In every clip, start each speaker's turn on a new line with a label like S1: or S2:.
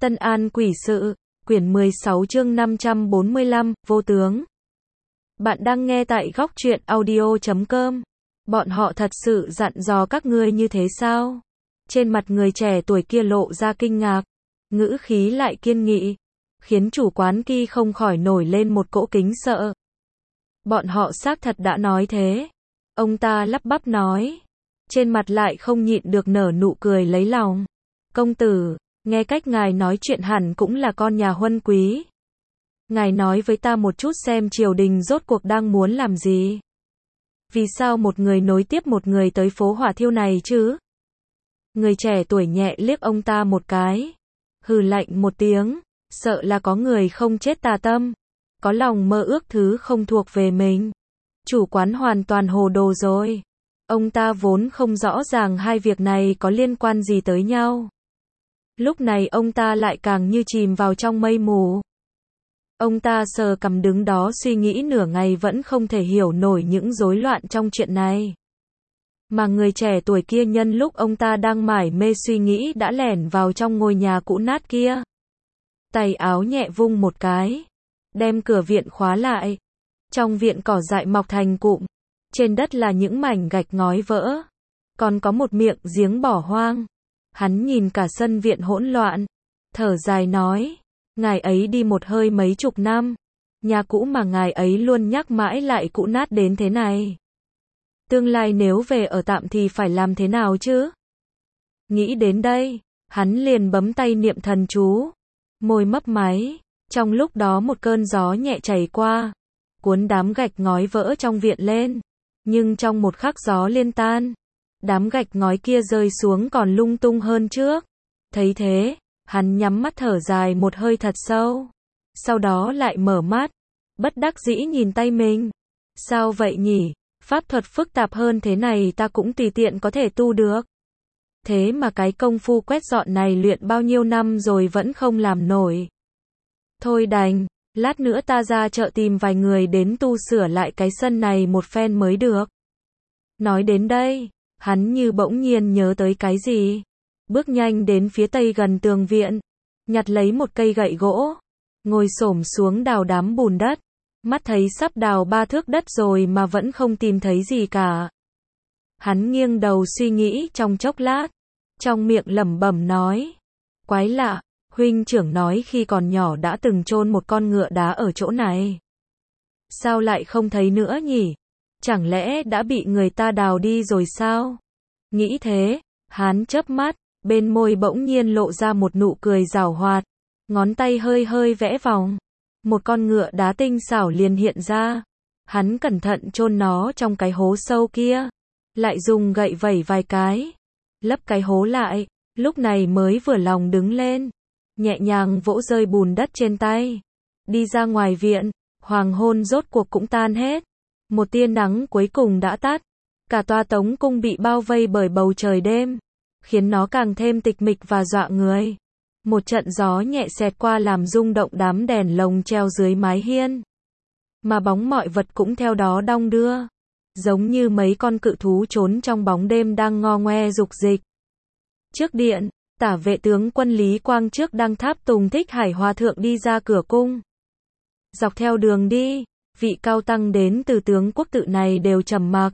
S1: Tân An Quỷ Sự, quyển 16 chương 545, vô tướng. Bạn đang nghe tại góc truyện audio.com. Bọn họ thật sự dặn dò các ngươi như thế sao? Trên mặt người trẻ tuổi kia lộ ra kinh ngạc, ngữ khí lại kiên nghị, khiến chủ quán kia không khỏi nổi lên một cỗ kính sợ. Bọn họ xác thật đã nói thế. Ông ta lắp bắp nói, trên mặt lại không nhịn được nở nụ cười lấy lòng. Công tử, nghe cách ngài nói chuyện hẳn cũng là con nhà huân quý. Ngài nói với ta một chút xem triều đình rốt cuộc đang muốn làm gì. Vì sao một người nối tiếp một người tới phố hỏa thiêu này chứ? Người trẻ tuổi nhẹ liếc ông ta một cái, hừ lạnh một tiếng, sợ là có người không chết tà tâm, có lòng mơ ước thứ không thuộc về mình. Chủ quán hoàn toàn hồ đồ rồi. Ông ta vốn không rõ ràng hai việc này có liên quan gì tới nhau. Lúc này ông ta lại càng như chìm vào trong mây mù. Ông ta sờ cằm đứng đó suy nghĩ nửa ngày vẫn không thể hiểu nổi những rối loạn trong chuyện này. Mà người trẻ tuổi kia nhân lúc ông ta đang mải mê suy nghĩ đã lẻn vào trong ngôi nhà cũ nát kia. Tay áo nhẹ vung một cái, đem cửa viện khóa lại. Trong viện cỏ dại mọc thành cụm, trên đất là những mảnh gạch ngói vỡ, còn có một miệng giếng bỏ hoang. Hắn nhìn cả sân viện hỗn loạn, thở dài nói, ngài ấy đi một hơi mấy chục năm, nhà cũ mà ngài ấy luôn nhắc mãi lại cũ nát đến thế này. Tương lai nếu về ở tạm thì phải làm thế nào chứ? Nghĩ đến đây, hắn liền bấm tay niệm thần chú, môi mấp máy, trong lúc đó một cơn gió nhẹ chảy qua, cuốn đám gạch ngói vỡ trong viện lên, nhưng trong một khắc gió liên tan, đám gạch ngói kia rơi xuống còn lung tung hơn trước. Thấy thế, hắn nhắm mắt thở dài một hơi thật sâu, sau đó lại mở mắt, bất đắc dĩ nhìn tay mình. Sao vậy nhỉ? Pháp thuật phức tạp hơn thế này ta cũng tùy tiện có thể tu được. Thế mà cái công phu quét dọn này luyện bao nhiêu năm rồi vẫn không làm nổi. Thôi đành, lát nữa ta ra chợ tìm vài người đến tu sửa lại cái sân này một phen mới được. Nói đến đây, hắn như bỗng nhiên nhớ tới cái gì. Bước nhanh đến phía tây gần tường viện, nhặt lấy một cây gậy gỗ, ngồi xổm xuống đào đám bùn đất. Mắt thấy sắp đào 3 thước đất rồi mà vẫn không tìm thấy gì cả. Hắn nghiêng đầu suy nghĩ trong chốc lát, trong miệng lẩm bẩm nói, quái lạ, huynh trưởng nói khi còn nhỏ đã từng chôn một con ngựa đá ở chỗ này. Sao lại không thấy nữa nhỉ? Chẳng lẽ đã bị người ta đào đi rồi sao? Nghĩ thế, hắn chớp mắt, bên môi bỗng nhiên lộ ra một nụ cười giảo hoạt, ngón tay hơi hơi vẽ vòng. Một con ngựa đá tinh xảo liền hiện ra. Hắn cẩn thận chôn nó trong cái hố sâu kia, lại dùng gậy vẩy vài cái, lấp cái hố lại, lúc này mới vừa lòng đứng lên, nhẹ nhàng vỗ rơi bùn đất trên tay. Đi ra ngoài viện, hoàng hôn rốt cuộc cũng tan hết. Một tia nắng cuối cùng đã tắt. Cả tòa tống cung bị bao vây bởi bầu trời đêm, khiến nó càng thêm tịch mịch và dọa người. Một trận gió nhẹ xẹt qua làm rung động đám đèn lồng treo dưới mái hiên. Mà bóng mọi vật cũng theo đó đong đưa, giống như mấy con cự thú trốn trong bóng đêm đang ngo ngoe dục dịch. Trước điện, tả vệ tướng quân Lý Quang Trước đang tháp tùng Thích Hải Hòa Thượng đi ra cửa cung. Dọc theo đường đi, vị cao tăng đến từ tướng quốc tự này đều trầm mặc.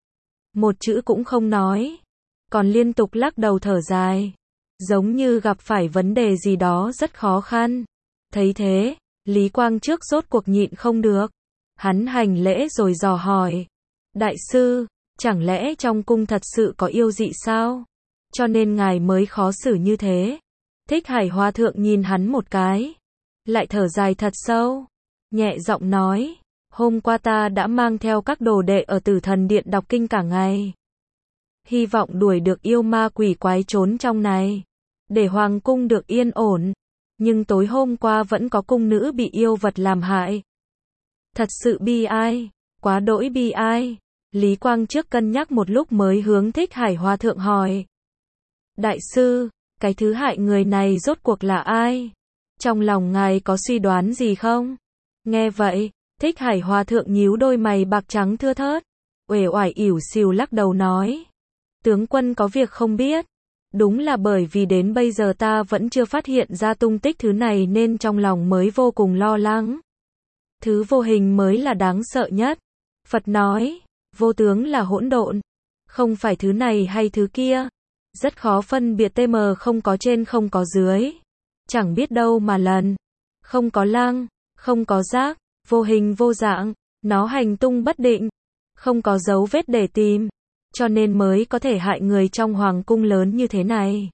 S1: Một chữ cũng không nói, còn liên tục lắc đầu thở dài. Giống như gặp phải vấn đề gì đó rất khó khăn. Thấy thế, Lý Quang Trước rốt cuộc nhịn không được. Hắn hành lễ rồi dò hỏi. Đại sư, chẳng lẽ trong cung thật sự có yêu dị sao? Cho nên ngài mới khó xử như thế. Thích Hải Hòa Thượng nhìn hắn một cái, lại thở dài thật sâu, nhẹ giọng nói, hôm qua ta đã mang theo các đồ đệ ở Tử Thần Điện đọc kinh cả ngày. Hy vọng đuổi được yêu ma quỷ quái trốn trong này, để hoàng cung được yên ổn. Nhưng tối hôm qua vẫn có cung nữ bị yêu vật làm hại. Thật sự bi ai, quá đỗi bi ai. Lý Quang Trước cân nhắc một lúc mới hướng Thích Hải Hòa Thượng hỏi. Đại sư, cái thứ hại người này rốt cuộc là ai? Trong lòng ngài có suy đoán gì không? Nghe vậy, Thích Hải Hòa Thượng nhíu đôi mày bạc trắng thưa thớt, uể oải ỉu xìu lắc đầu nói. Tướng quân có việc không biết. Đúng là bởi vì đến bây giờ ta vẫn chưa phát hiện ra tung tích thứ này nên trong lòng mới vô cùng lo lắng. Thứ vô hình mới là đáng sợ nhất. Phật nói, vô tướng là hỗn độn, không phải thứ này hay thứ kia. Rất khó phân biệt tm, không có trên không có dưới. Chẳng biết đâu mà lần. Không có lăng, không có giác, vô hình vô dạng, nó hành tung bất định, không có dấu vết để tìm, cho nên mới có thể hại người trong hoàng cung lớn như thế này.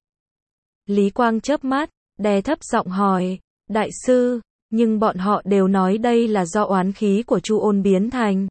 S1: Lý Quang chớp mắt, đè thấp giọng hỏi, đại sư, nhưng bọn họ đều nói đây là do oán khí của Chu Ôn biến thành.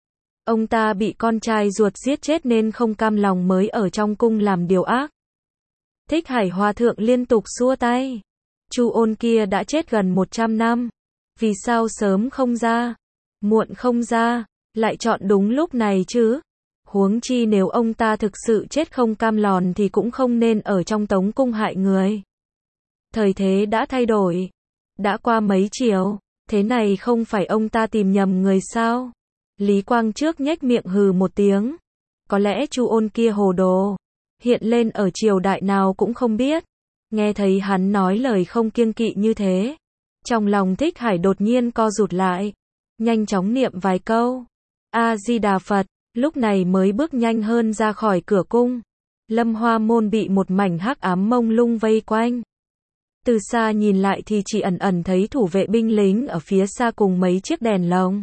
S1: Ông ta bị con trai ruột giết chết nên không cam lòng mới ở trong cung làm điều ác. Thích Hải Hòa thượng liên tục xua tay. Chu Ôn kia đã chết gần 100 năm. Vì sao sớm không ra, muộn không ra, lại chọn đúng lúc này chứ? Huống chi nếu ông ta thực sự chết không cam lòng thì cũng không nên ở trong Tống cung hại người. Thời thế đã thay đổi. Đã qua mấy chiều, thế này không phải ông ta tìm nhầm người sao? Lý Quang trước nhếch miệng hừ một tiếng. Có lẽ Chu Ôn kia hồ đồ, hiện lên ở triều đại nào cũng không biết. Nghe thấy hắn nói lời không kiêng kỵ như thế, trong lòng Thích Hải đột nhiên co rụt lại, nhanh chóng niệm vài câu A-di-đà Phật, lúc này mới bước nhanh hơn ra khỏi cửa cung. Lâm Hoa môn bị một mảnh hắc ám mông lung vây quanh. Từ xa nhìn lại thì chỉ ẩn ẩn thấy thủ vệ binh lính ở phía xa cùng mấy chiếc đèn lồng.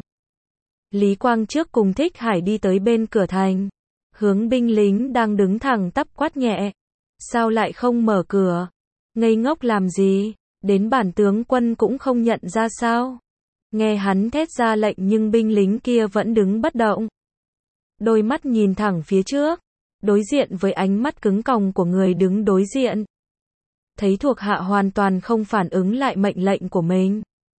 S1: Lý Quang trước cùng Thích Hải đi tới bên cửa thành, hướng binh lính đang đứng thẳng tắp quát nhẹ. Sao lại không mở cửa? Ngây ngốc làm gì? Đến bản tướng quân cũng không nhận ra sao? Nghe hắn thét ra lệnh nhưng binh lính kia vẫn đứng bất động. Đôi mắt nhìn thẳng phía trước, đối diện với ánh mắt cứng còng của người đứng đối diện. Thấy thuộc hạ hoàn toàn không phản ứng lại mệnh lệnh của mình.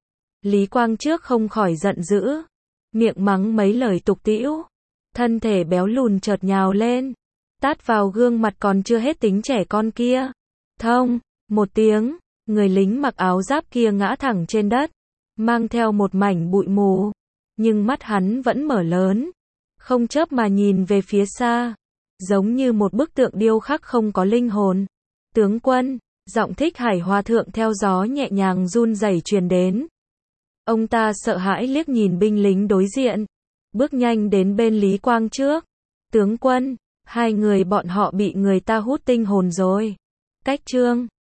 S1: Lý Quang trước không khỏi giận dữ, miệng mắng mấy lời tục tĩu. Thân thể béo lùn chợt nhào lên, tát vào gương mặt còn chưa hết tính trẻ con kia. Thông, một tiếng, người lính mặc áo giáp kia ngã thẳng trên đất, mang theo một mảnh bụi mù. Nhưng mắt hắn vẫn mở lớn, không chớp mà nhìn về phía xa, giống như một bức tượng điêu khắc không có linh hồn. Tướng quân, giọng Thích Hải Hòa thượng theo gió nhẹ nhàng run rẩy truyền đến. Ông ta sợ hãi liếc nhìn binh lính đối diện, bước nhanh đến bên Lý Quang trước. Tướng quân, hai người bọn họ bị người ta hút tinh hồn rồi. Cách trương.